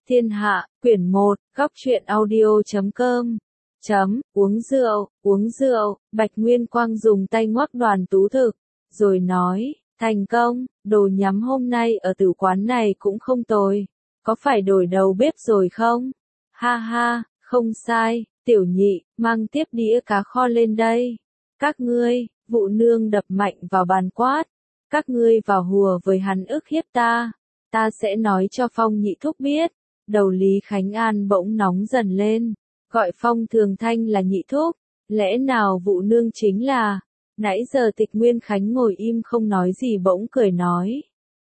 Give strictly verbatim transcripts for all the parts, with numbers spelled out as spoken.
Thiên Hạ, quyển một, góc truyện audio chấm com. Chấm, uống rượu, uống rượu, Bạch Nguyên Quang dùng tay ngoắc Đoàn Tú Thực, rồi nói, thành công, đồ nhắm hôm nay ở tử quán này cũng không tồi, có phải đổi đầu bếp rồi không? Ha ha, không sai, tiểu nhị, mang tiếp đĩa cá kho lên đây. Các ngươi, Vụ Nương đập mạnh vào bàn quát, các ngươi vào hùa với hắn ức hiếp ta, ta sẽ nói cho Phong nhị thúc biết. Đầu Lý Khánh An bỗng nóng dần lên, gọi Phong Thường Thanh là nhị thúc, lẽ nào Vụ Nương chính là, nãy giờ Tịch Nguyên Khánh ngồi im không nói gì bỗng cười nói.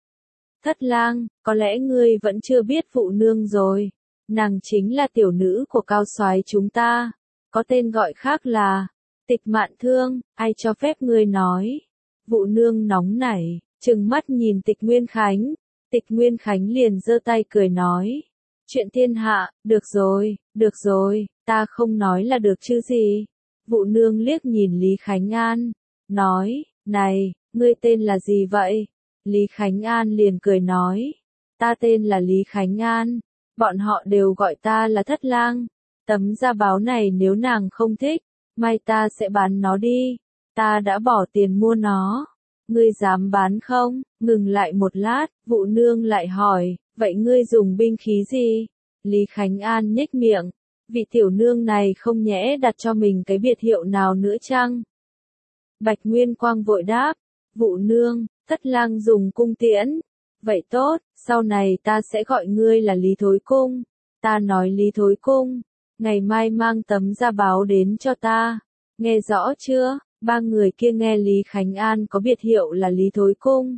Thất lang, có lẽ ngươi vẫn chưa biết Vụ Nương rồi, nàng chính là tiểu nữ của cao soái chúng ta, có tên gọi khác là, Tịch Mạn Thương, ai cho phép ngươi nói. Vụ Nương nóng nảy, trừng mắt nhìn Tịch Nguyên Khánh, Tịch Nguyên Khánh liền giơ tay cười nói. Chuyện thiên hạ, được rồi, được rồi, ta không nói là được chứ gì. Vụ Nương liếc nhìn Lý Khánh An, nói, này, ngươi tên là gì vậy? Lý Khánh An liền cười nói, ta tên là Lý Khánh An, bọn họ đều gọi ta là Thất Lang. Tấm da báo này nếu nàng không thích, mai ta sẽ bán nó đi, ta đã bỏ tiền mua nó. Ngươi dám bán không? Ngừng lại một lát, Vụ Nương lại hỏi, vậy ngươi dùng binh khí gì? Lý Khánh An nhếch miệng, vị tiểu nương này không nhẽ đặt cho mình cái biệt hiệu nào nữa chăng? Bạch Nguyên Quang vội đáp, Vụ Nương, Thất Lang dùng cung tiễn. Vậy tốt, sau này ta sẽ gọi ngươi là Lý Thối Cung. Ta nói Lý Thối Cung, ngày mai mang tấm da báo đến cho ta. Nghe rõ chưa? Ba người kia nghe Lý Khánh An có biệt hiệu là Lý Thối Cung,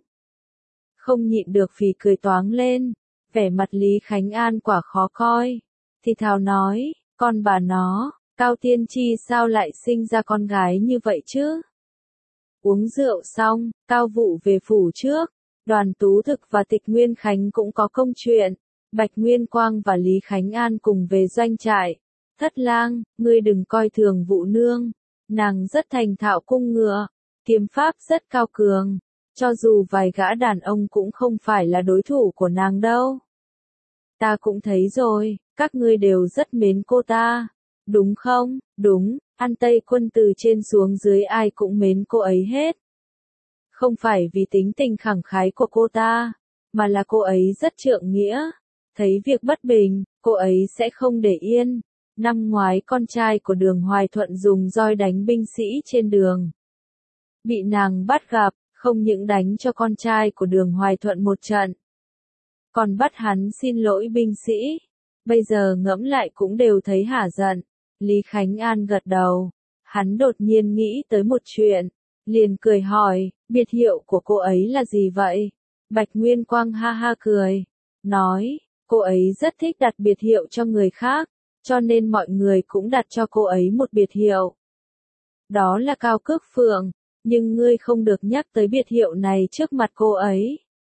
không nhịn được phì cười toáng lên, vẻ mặt Lý Khánh An quả khó coi, thì thào nói, con bà nó, Cao Tiên Chi sao lại sinh ra con gái như vậy chứ? Uống rượu xong, Cao Vụ về phủ trước, Đoàn Tú Thực và Tịch Nguyên Khánh cũng có công chuyện, Bạch Nguyên Quang và Lý Khánh An cùng về doanh trại. Thất lang, ngươi đừng coi thường Vụ Nương. Nàng rất thành thạo cung ngựa, kiếm pháp rất cao cường, cho dù vài gã đàn ông cũng không phải là đối thủ của nàng đâu. Ta cũng thấy rồi, các ngươi đều rất mến cô ta, đúng không? Đúng, An Tây Quân từ trên xuống dưới ai cũng mến cô ấy hết. Không phải vì tính tình khẳng khái của cô ta, mà là cô ấy rất trượng nghĩa, thấy việc bất bình, cô ấy sẽ không để yên. Năm ngoái con trai của Đường Hoài Thuận dùng roi đánh binh sĩ trên đường. Bị nàng bắt gặp, không những đánh cho con trai của Đường Hoài Thuận một trận, còn bắt hắn xin lỗi binh sĩ. Bây giờ ngẫm lại cũng đều thấy hả giận. Lý Khánh An gật đầu, hắn đột nhiên nghĩ tới một chuyện, liền cười hỏi, biệt hiệu của cô ấy là gì vậy? Bạch Nguyên Quang ha ha cười, nói, cô ấy rất thích đặt biệt hiệu cho người khác. Cho nên mọi người cũng đặt cho cô ấy một biệt hiệu. Đó là Cao Cước Phượng, nhưng ngươi không được nhắc tới biệt hiệu này trước mặt cô ấy.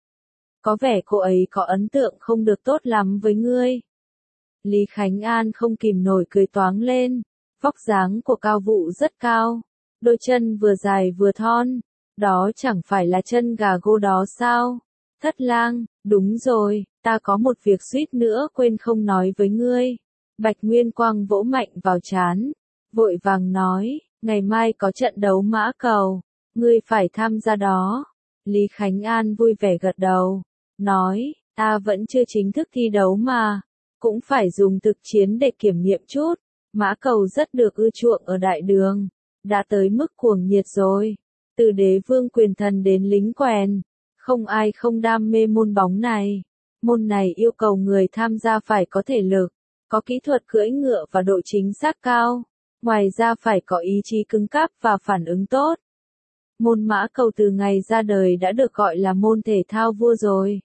Có vẻ cô ấy có ấn tượng không được tốt lắm với ngươi. Lý Khánh An không kìm nổi cười toáng lên, vóc dáng của Cao Vụ rất cao, đôi chân vừa dài vừa thon, đó chẳng phải là chân gà gô đó sao? Thất lang, đúng rồi, ta có một việc suýt nữa quên không nói với ngươi. Bạch Nguyên Quang vỗ mạnh vào trán, vội vàng nói, ngày mai có trận đấu mã cầu, ngươi phải tham gia đó. Lý Khánh An vui vẻ gật đầu, nói, ta vẫn chưa chính thức thi đấu mà, cũng phải dùng thực chiến để kiểm nghiệm chút, mã cầu rất được ưa chuộng ở đại đường, đã tới mức cuồng nhiệt rồi, từ đế vương quyền thần đến lính quèn, không ai không đam mê môn bóng này, môn này yêu cầu người tham gia phải có thể lực, có kỹ thuật cưỡi ngựa và độ chính xác cao, ngoài ra phải có ý chí cứng cáp và phản ứng tốt. Môn mã cầu từ ngày ra đời đã được gọi là môn thể thao vua rồi.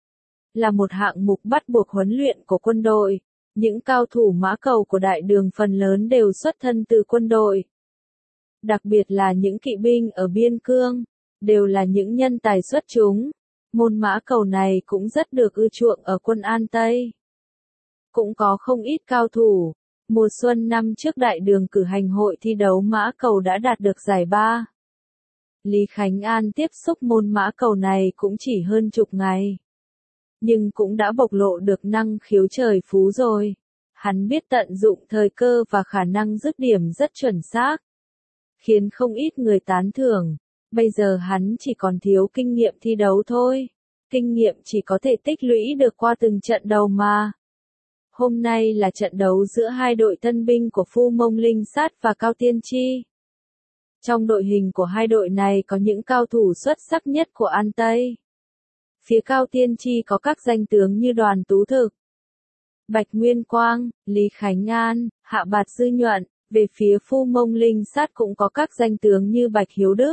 Là một hạng mục bắt buộc huấn luyện của quân đội, những cao thủ mã cầu của đại đường phần lớn đều xuất thân từ quân đội. Đặc biệt là những kỵ binh ở biên cương, đều là những nhân tài xuất chúng. Môn mã cầu này cũng rất được ưa chuộng ở quân An Tây. Cũng có không ít cao thủ. Mùa xuân năm trước đại đường cử hành hội thi đấu mã cầu đã đạt được giải ba. Lý Khánh An tiếp xúc môn mã cầu này cũng chỉ hơn chục ngày. nhưng cũng đã bộc lộ được năng khiếu trời phú rồi. Hắn biết tận dụng thời cơ và khả năng dứt điểm rất chuẩn xác, khiến không ít người tán thưởng. Bây giờ hắn chỉ còn thiếu kinh nghiệm thi đấu thôi. Kinh nghiệm chỉ có thể tích lũy được qua từng trận đấu mà. Hôm nay là trận đấu giữa hai đội tân binh của Phu Mông Linh Sát và Cao Tiên Chi. Trong đội hình của hai đội này có những cao thủ xuất sắc nhất của An Tây. Phía Cao Tiên Chi có các danh tướng như Đoàn Tú Thực, Bạch Nguyên Quang, Lý Khánh An, Hạ Bạt Dư Nhuận. Về phía Phu Mông Linh Sát cũng có các danh tướng như Bạch Hiếu Đức,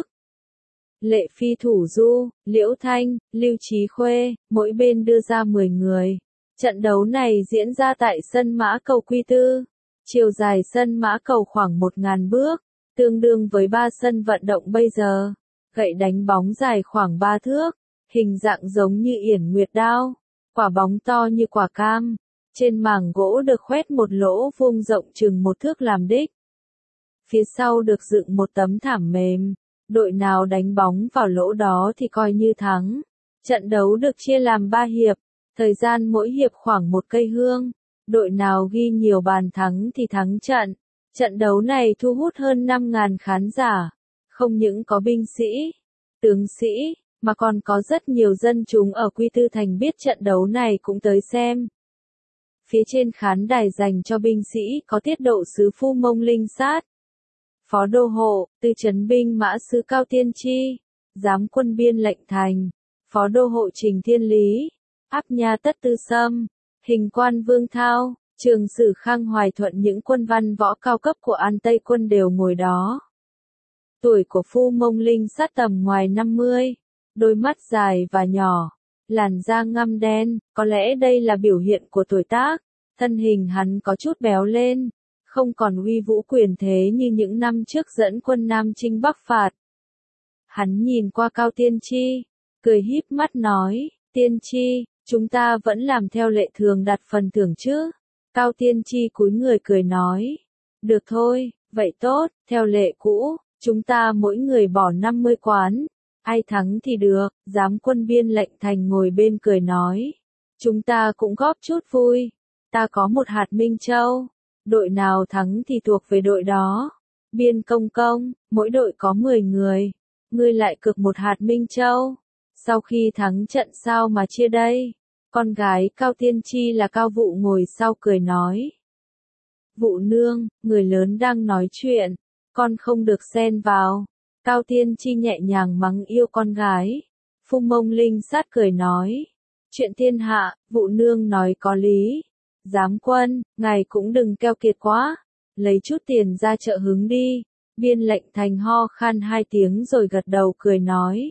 Lệ Phi Thủ Du, Liễu Thanh, Lưu Chí Khuê, mỗi bên đưa ra mười người. Trận đấu này diễn ra tại sân Mã Cầu Quy Tư. Chiều dài sân Mã Cầu khoảng một nghìn bước, tương đương với ba sân vận động bây giờ. Gậy đánh bóng dài khoảng ba thước, hình dạng giống như yển nguyệt đao, quả bóng to như quả cam. Trên mảng gỗ được khoét một lỗ vuông rộng chừng một thước làm đích. Phía sau được dựng một tấm thảm mềm. Đội nào đánh bóng vào lỗ đó thì coi như thắng. Trận đấu được chia làm ba hiệp, thời gian mỗi hiệp khoảng một cây hương. Đội nào ghi nhiều bàn thắng thì thắng trận. Trận đấu này thu hút hơn năm nghìn khán giả. Không những có binh sĩ, tướng sĩ, mà còn có rất nhiều dân chúng ở Quy Tư Thành biết trận đấu này cũng tới xem. Phía trên khán đài dành cho binh sĩ có tiết độ sứ Phu Mông Linh Sát, Phó Đô Hộ, Tư Chấn Binh Mã Sứ Cao Tiên Chi, Giám Quân Biên Lệnh Thành, Phó Đô Hộ Trình Thiên Lý, Áp Nha Tất Tư Sâm, Hình Quan Vương Thao, Trường Sử Khang Hoài Thuận. Những quân văn võ cao cấp của An Tây quân đều ngồi đó. Tuổi của Phu Mông Linh Sát tầm ngoài năm mươi, đôi mắt dài và nhỏ, làn da ngăm đen, có lẽ đây là biểu hiện của tuổi tác. Thân hình hắn có chút béo lên, không còn uy vũ quyền thế như những năm trước dẫn quân Nam chinh Bắc phạt. Hắn nhìn qua Cao Tiên Chi, cười híp mắt nói, Tiên Chi, chúng ta vẫn làm theo lệ thường đặt phần thưởng chứ? Cao Tiên Chi cúi người cười nói, được thôi, vậy tốt, theo lệ cũ, chúng ta mỗi người bỏ năm mươi quán. Ai thắng thì được. Giám Quân Biên Lệnh Thành ngồi bên cười nói, chúng ta cũng góp chút vui. Ta có một hạt Minh Châu, đội nào thắng thì thuộc về đội đó. Biên Công Công, mỗi đội có mười người, ngươi lại cược một hạt Minh Châu. Sau khi thắng trận sao mà chia đây? Con gái Cao Tiên Chi là Cao Vụ ngồi sau cười nói, Vụ nương, người lớn đang nói chuyện, con không được xen vào. Cao Tiên Chi nhẹ nhàng mắng yêu con gái. Phu Mông Linh Sát cười nói, chuyện thiên hạ, Vụ nương nói có lý. Giám quân, ngài cũng đừng keo kiệt quá, lấy chút tiền ra chợ hứng đi. Biên Lệnh Thành ho khan hai tiếng rồi gật đầu cười nói,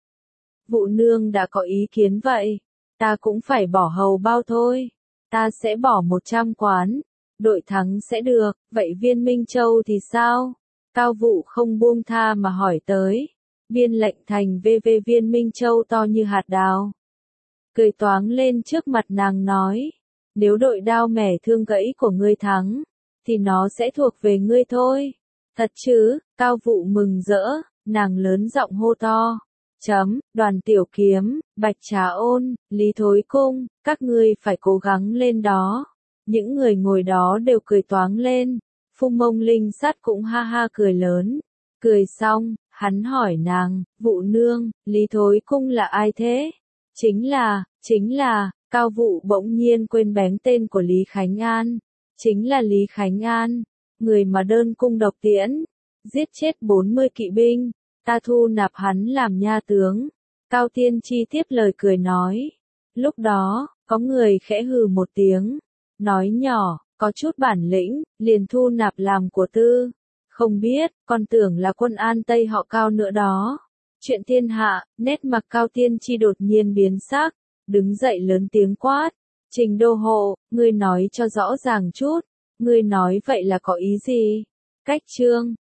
Vụ nương đã có ý kiến vậy, ta cũng phải bỏ hầu bao thôi. Ta sẽ bỏ một trăm quán, đội thắng sẽ được. Vậy viên Minh Châu thì sao? Cao Vụ không buông tha mà hỏi tới. Biên Lệnh Thành vê vê viên Minh Châu to như hạt đào, cười toáng lên trước mặt nàng nói, nếu đội đao mẻ thương gãy của ngươi thắng, thì nó sẽ thuộc về ngươi thôi. Thật chứ? Cao Vụ mừng rỡ, nàng lớn giọng hô to, chấm, Đoàn Tiểu Kiếm, Bạch Trà Ôn, Lý Thối Cung, các ngươi phải cố gắng lên đó. Những người ngồi đó đều cười toáng lên. Phu Mông Linh Sát cũng ha ha cười lớn. Cười xong, hắn hỏi nàng, Vụ nương, Lý Thối Cung là ai thế? Chính là, chính là, Cao Vụ bỗng nhiên quên bén tên của Lý Khánh An. Chính là Lý Khánh An, người mà đơn cung độc tiễn, giết chết bốn mươi kỵ binh, ta thu nạp hắn làm nha tướng. Cao Tiên Chi tiếp lời cười nói. Lúc đó, có người khẽ hừ một tiếng, nói nhỏ, có chút bản lĩnh, liền thu nạp làm của tư. Không biết, còn tưởng là quân An Tây họ Cao nữa đó. Chuyện thiên hạ, nét mặt Cao Tiên Chi đột nhiên biến sắc, đứng dậy lớn tiếng quát. Trình Đô Hộ, ngươi nói cho rõ ràng chút, ngươi nói vậy là có ý gì? Cách chương